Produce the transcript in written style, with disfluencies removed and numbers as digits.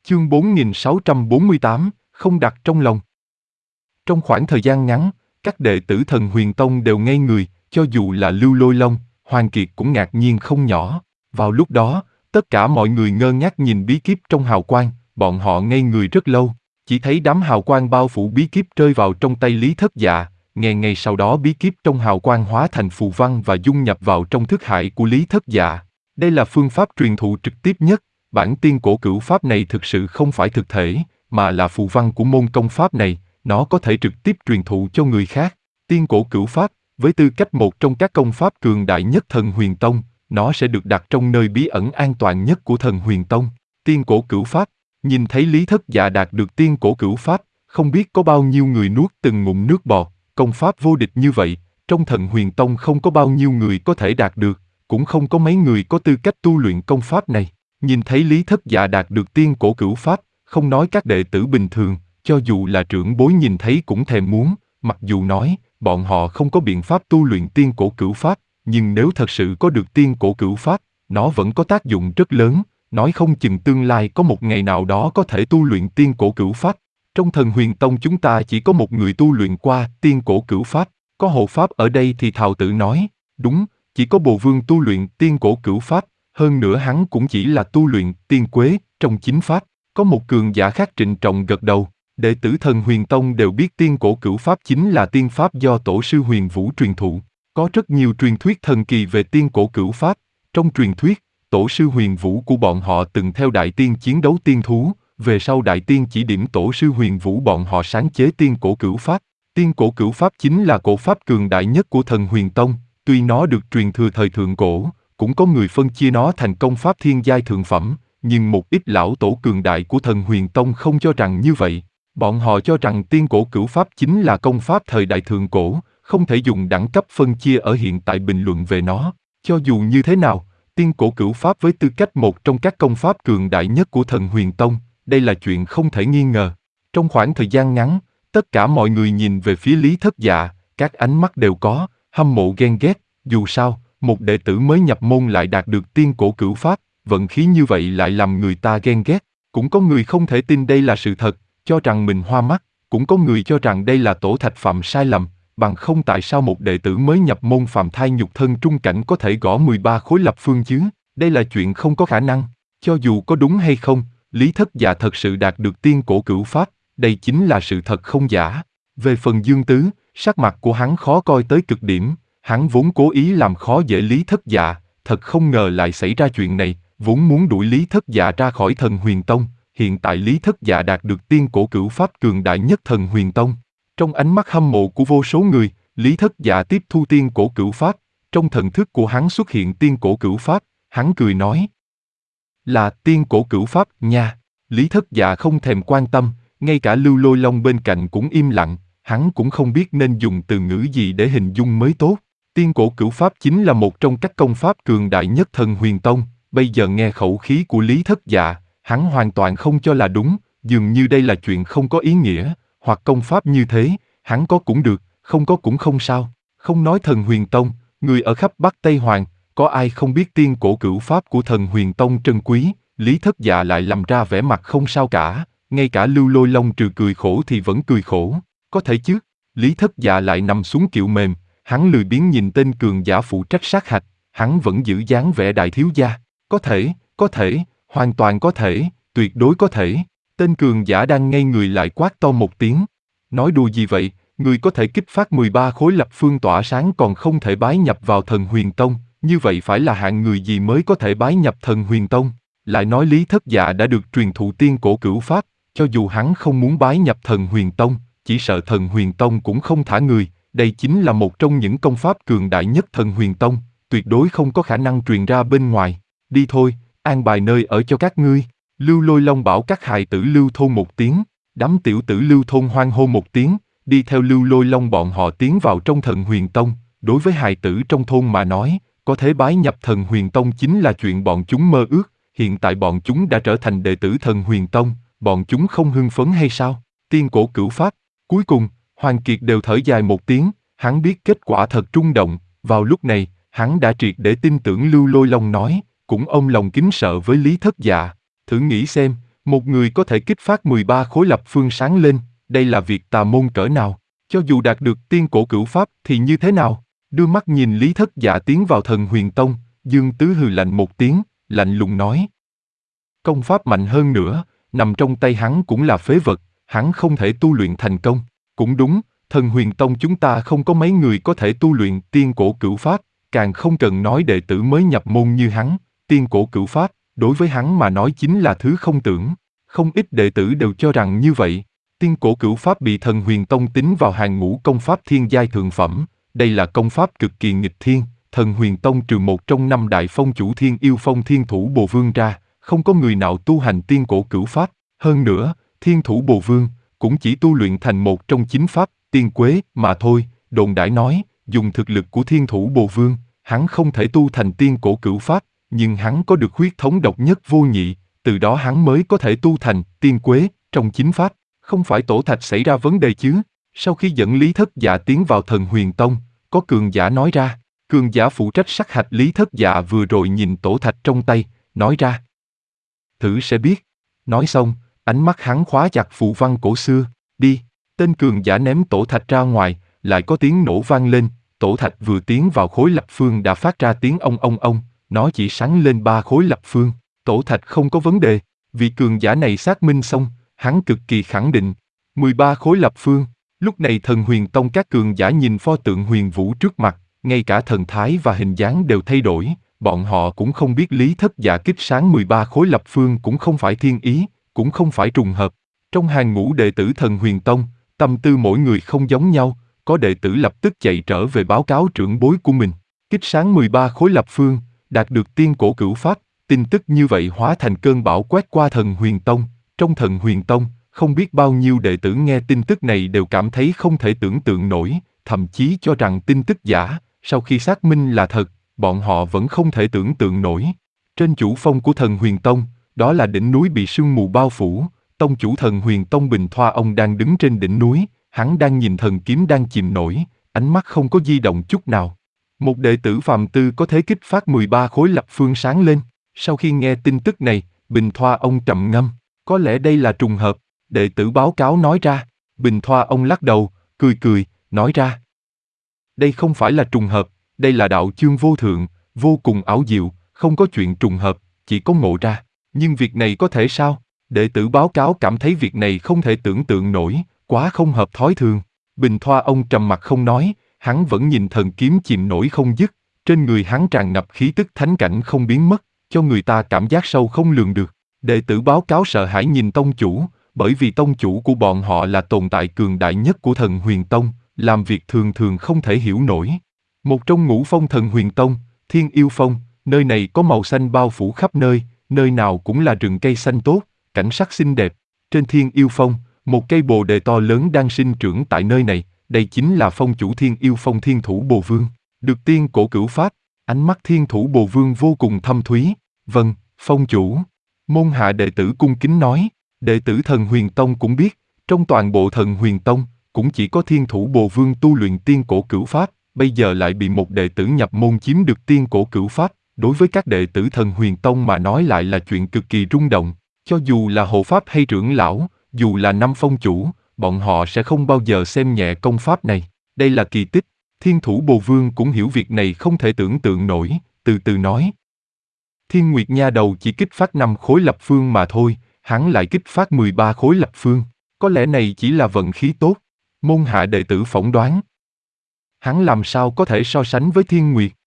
Chương 4648, không đặt trong lòng. Trong khoảng thời gian ngắn, các đệ tử Thần Huyền Tông đều ngây người, cho dù là Lưu Lôi Long, Hoàng Kiệt cũng ngạc nhiên không nhỏ. Vào lúc đó, tất cả mọi người ngơ ngác nhìn bí kíp trong hào quang, bọn họ ngây người rất lâu, chỉ thấy đám hào quang bao phủ bí kíp rơi vào trong tay Lý Thất Dạ, ngay sau đó bí kíp trong hào quang hóa thành phù văn và dung nhập vào trong thức hải của Lý Thất Dạ. Đây là phương pháp truyền thụ trực tiếp nhất. Bản tiên cổ cửu pháp này thực sự không phải thực thể, mà là phù văn của môn công pháp này, nó có thể trực tiếp truyền thụ cho người khác. Tiên cổ cửu pháp, với tư cách một trong các công pháp cường đại nhất Thần Huyền Tông, nó sẽ được đặt trong nơi bí ẩn an toàn nhất của Thần Huyền Tông. Tiên cổ cửu pháp, nhìn thấy Lý Thất Dạ đạt được tiên cổ cửu pháp, không biết có bao nhiêu người nuốt từng ngụm nước bọt. Công pháp vô địch như vậy, trong Thần Huyền Tông không có bao nhiêu người có thể đạt được, cũng không có mấy người có tư cách tu luyện công pháp này. Nhìn thấy Lý Thất Dạ đạt được tiên cổ cửu pháp, không nói các đệ tử bình thường, cho dù là trưởng bối nhìn thấy cũng thèm muốn, mặc dù nói, bọn họ không có biện pháp tu luyện tiên cổ cửu pháp, nhưng nếu thật sự có được tiên cổ cửu pháp, nó vẫn có tác dụng rất lớn, nói không chừng tương lai có một ngày nào đó có thể tu luyện tiên cổ cửu pháp. Trong Thần Huyền Tông chúng ta chỉ có một người tu luyện qua tiên cổ cửu pháp, có hộ pháp ở đây thì Thào Tử nói, đúng, chỉ có Bồ Vương tu luyện tiên cổ cửu pháp. Hơn nữa hắn cũng chỉ là tu luyện tiên quế trong chính pháp. Có một cường giả khác trịnh trọng gật đầu. Đệ tử Thần Huyền Tông đều biết tiên cổ cửu pháp chính là tiên pháp do tổ sư Huyền Vũ truyền thụ. Có rất nhiều truyền thuyết thần kỳ về tiên cổ cửu pháp. Trong truyền thuyết, tổ sư Huyền Vũ của bọn họ từng theo đại tiên chiến đấu tiên thú. Về sau đại tiên chỉ điểm tổ sư Huyền Vũ bọn họ sáng chế tiên cổ cửu pháp. Tiên cổ cửu pháp chính là cổ pháp cường đại nhất của Thần Huyền Tông. Tuy nó được truyền thừa thời thượng cổ, cũng có người phân chia nó thành công pháp thiên giai thượng phẩm, nhưng một ít lão tổ cường đại của Thần Huyền Tông không cho rằng như vậy. Bọn họ cho rằng tiên cổ cửu pháp chính là công pháp thời đại thượng cổ, không thể dùng đẳng cấp phân chia ở hiện tại bình luận về nó. Cho dù như thế nào, tiên cổ cửu pháp với tư cách một trong các công pháp cường đại nhất của Thần Huyền Tông, đây là chuyện không thể nghi ngờ. Trong khoảng thời gian ngắn, tất cả mọi người nhìn về phía Lý Thất Dạ, các ánh mắt đều có hâm mộ ghen ghét, dù sao, một đệ tử mới nhập môn lại đạt được tiên cổ cửu pháp, vận khí như vậy lại làm người ta ghen ghét. Cũng có người không thể tin đây là sự thật, cho rằng mình hoa mắt, cũng có người cho rằng đây là Tổ Thạch phạm sai lầm, bằng không tại sao một đệ tử mới nhập môn phàm thai nhục thân trung cảnh có thể gõ 13 khối lập phương chứ, đây là chuyện không có khả năng. Cho dù có đúng hay không, Lý Thất Dạ thật sự đạt được tiên cổ cửu pháp, đây chính là sự thật không giả. Về phần Dương Tứ, sắc mặt của hắn khó coi tới cực điểm. Hắn vốn cố ý làm khó dễ Lý Thất Dạ, thật không ngờ lại xảy ra chuyện này, vốn muốn đuổi Lý Thất Dạ ra khỏi Thần Huyền Tông, hiện tại Lý Thất Dạ đạt được tiên cổ cửu pháp cường đại nhất Thần Huyền Tông. Trong ánh mắt hâm mộ của vô số người, Lý Thất Dạ tiếp thu tiên cổ cửu pháp, trong thần thức của hắn xuất hiện tiên cổ cửu pháp, hắn cười nói. Là tiên cổ cửu pháp nha. Lý Thất Dạ không thèm quan tâm, ngay cả Lưu Lôi Long bên cạnh cũng im lặng, hắn cũng không biết nên dùng từ ngữ gì để hình dung mới tốt. Tiên cổ cửu pháp chính là một trong các công pháp cường đại nhất Thần Huyền Tông, bây giờ nghe khẩu khí của Lý Thất Dạ, hắn hoàn toàn không cho là đúng, dường như đây là chuyện không có ý nghĩa, hoặc công pháp như thế, hắn có cũng được, không có cũng không sao. Không nói Thần Huyền Tông, người ở khắp Bắc Tây Hoàng, có ai không biết tiên cổ cửu pháp của Thần Huyền Tông trân quý, Lý Thất Dạ lại làm ra vẻ mặt không sao cả, ngay cả Lưu Lôi Long trừ cười khổ thì vẫn cười khổ, có thể chứ. Lý Thất Dạ lại nằm xuống kiệu mềm. Hắn lười biếng nhìn tên cường giả phụ trách sát hạch, hắn vẫn giữ dáng vẻ đại thiếu gia. Có thể, hoàn toàn có thể, tuyệt đối có thể. Tên cường giả đang ngây người lại quát to một tiếng. Nói đùa gì vậy, người có thể kích phát 13 khối lập phương tỏa sáng còn không thể bái nhập vào Thần Huyền Tông, như vậy phải là hạng người gì mới có thể bái nhập Thần Huyền Tông? Lại nói Lý Thất Dạ đã được truyền thụ tiên cổ cửu pháp, cho dù hắn không muốn bái nhập Thần Huyền Tông, chỉ sợ Thần Huyền Tông cũng không thả người. Đây chính là một trong những công pháp cường đại nhất Thần Huyền Tông, tuyệt đối không có khả năng truyền ra bên ngoài. Đi thôi, an bài nơi ở cho các ngươi. Lưu Lôi Long bảo các hài tử Lưu thôn một tiếng, đám tiểu tử Lưu thôn hoan hô một tiếng, đi theo Lưu Lôi Long bọn họ tiến vào trong Thần Huyền Tông. Đối với hài tử trong thôn mà nói, có thể bái nhập Thần Huyền Tông chính là chuyện bọn chúng mơ ước. Hiện tại bọn chúng đã trở thành đệ tử Thần Huyền Tông, bọn chúng không hưng phấn hay sao? Tiên cổ cửu pháp. Cuối cùng, Hoàng Kiệt đều thở dài một tiếng, hắn biết kết quả thật rung động, vào lúc này, hắn đã triệt để tin tưởng Lưu Lôi Long nói, cũng ôm lòng kính sợ với Lý Thất Dạ. Thử nghĩ xem, Một người có thể kích phát 13 khối lập phương sáng lên, đây là việc tà môn cỡ nào? Cho dù đạt được tiên cổ cửu pháp thì như thế nào? Đưa mắt nhìn Lý Thất Dạ tiến vào Thần Huyền Tông, Dương Tứ hừ lạnh một tiếng, lạnh lùng nói. Công pháp mạnh hơn nữa, nằm trong tay hắn cũng là phế vật, hắn không thể tu luyện thành công. Cũng đúng, Thần Huyền Tông chúng ta không có mấy người có thể tu luyện tiên cổ cửu pháp, càng không cần nói đệ tử mới nhập môn như hắn, tiên cổ cửu pháp, đối với hắn mà nói chính là thứ không tưởng. Không ít đệ tử đều cho rằng như vậy. Tiên cổ cửu pháp bị Thần Huyền Tông tính vào hàng ngũ công pháp thiên giai thượng phẩm, đây là công pháp cực kỳ nghịch thiên. Thần Huyền Tông trừ một trong 5 đại phong chủ Thiên Yêu Phong Thiên Thủ Bồ Vương ra, không có người nào tu hành tiên cổ cửu pháp. Hơn nữa, Thiên Thủ Bồ Vương cũng chỉ tu luyện thành một trong 9 pháp tiên quế mà thôi. Đồn đãi nói, dùng thực lực của Thiên Thủ Bồ Vương, hắn không thể tu thành tiên cổ cửu pháp, nhưng hắn có được huyết thống độc nhất vô nhị, từ đó hắn mới có thể tu thành tiên quế trong 9 pháp. Không phải Tổ Thạch xảy ra vấn đề chứ? Sau khi dẫn Lý Thất Dạ tiến vào Thần Huyền Tông, có cường giả nói ra. Cường giả phụ trách sát hạch Lý Thất Dạ vừa rồi nhìn Tổ Thạch trong tay, nói ra. Thử sẽ biết. Nói xong, ánh mắt hắn khóa chặt phù văn cổ xưa. Đi. Tên cường giả ném Tổ Thạch ra ngoài, lại có tiếng nổ vang lên. Tổ Thạch vừa tiến vào khối lập phương đã phát ra tiếng ông, nó chỉ sáng lên 3 khối lập phương. Tổ Thạch không có vấn đề, vì cường giả này xác minh xong, hắn cực kỳ khẳng định. 13 khối lập phương. Lúc này Thần Huyền Tông các cường giả nhìn pho tượng huyền vũ trước mặt, ngay cả thần thái và hình dáng đều thay đổi, bọn họ cũng không biết Lý Thất Dạ kích sáng 13 khối lập phương cũng không phải thiên ý, cũng không phải trùng hợp. Trong hàng ngũ đệ tử Thần Huyền Tông, tâm tư mỗi người không giống nhau, có đệ tử lập tức chạy trở về báo cáo trưởng bối của mình. Kích sáng 13 khối lập phương, đạt được tiên cổ cửu pháp, tin tức như vậy hóa thành cơn bão quét qua Thần Huyền Tông. Trong Thần Huyền Tông, không biết bao nhiêu đệ tử nghe tin tức này đều cảm thấy không thể tưởng tượng nổi, thậm chí cho rằng tin tức giả. Sau khi xác minh là thật, bọn họ vẫn không thể tưởng tượng nổi. Trên chủ phong của Thần Huyền Tông, đó là đỉnh núi bị sương mù bao phủ, tông chủ Thần Huyền Tông Bình Thoa ông đang đứng trên đỉnh núi, hắn đang nhìn thần kiếm đang chìm nổi, ánh mắt không có di động chút nào. Một đệ tử phàm tư có thể kích phát 13 khối lập phương sáng lên. Sau khi nghe tin tức này, Bình Thoa ông trầm ngâm, có lẽ đây là trùng hợp, đệ tử báo cáo nói ra. Bình Thoa ông lắc đầu, cười, nói ra. Đây không phải là trùng hợp, đây là đạo chương vô thượng, vô cùng ảo diệu, không có chuyện trùng hợp, chỉ có ngộ ra. Nhưng việc này có thể sao? Đệ tử báo cáo cảm thấy việc này không thể tưởng tượng nổi, quá không hợp thói thường. Bình Thoa ông trầm mặc không nói, hắn vẫn nhìn thần kiếm chìm nổi không dứt, trên người hắn tràn ngập khí tức thánh cảnh không biến mất, cho người ta cảm giác sâu không lường được. Đệ tử báo cáo sợ hãi nhìn tông chủ, bởi vì tông chủ của bọn họ là tồn tại cường đại nhất của Thần Huyền Tông, làm việc thường thường không thể hiểu nổi. Một trong ngũ phong Thần Huyền Tông, Thiên Yêu Phong, nơi này có màu xanh bao phủ khắp nơi, nơi nào cũng là rừng cây xanh tốt, cảnh sắc xinh đẹp. Trên Thiên Yêu Phong, một cây bồ đề to lớn đang sinh trưởng tại nơi này, đây chính là phong chủ Thiên Yêu Phong Thiên Thủ Bồ Vương, được tiên cổ cửu pháp. Ánh mắt Thiên Thủ Bồ Vương vô cùng thâm thúy. Vâng, phong chủ. Môn hạ đệ tử cung kính nói. Đệ tử Thần Huyền Tông cũng biết, trong toàn bộ Thần Huyền Tông, cũng chỉ có Thiên Thủ Bồ Vương tu luyện tiên cổ cửu pháp, bây giờ lại bị một đệ tử nhập môn chiếm được tiên cổ cửu pháp, đối với các đệ tử Thần Huyền Tông mà nói lại là chuyện cực kỳ rung động. Cho dù là hộ pháp hay trưởng lão, dù là 5 phong chủ, bọn họ sẽ không bao giờ xem nhẹ công pháp này. Đây là kỳ tích. Thiên Thủ Bồ Vương cũng hiểu việc này không thể tưởng tượng nổi, từ từ nói. Thiên Nguyệt Nha đầu chỉ kích phát 5 khối lập phương mà thôi, hắn lại kích phát 13 khối lập phương. Có lẽ này chỉ là vận khí tốt. Môn hạ đệ tử phỏng đoán. Hắn làm sao có thể so sánh với Thiên Nguyệt?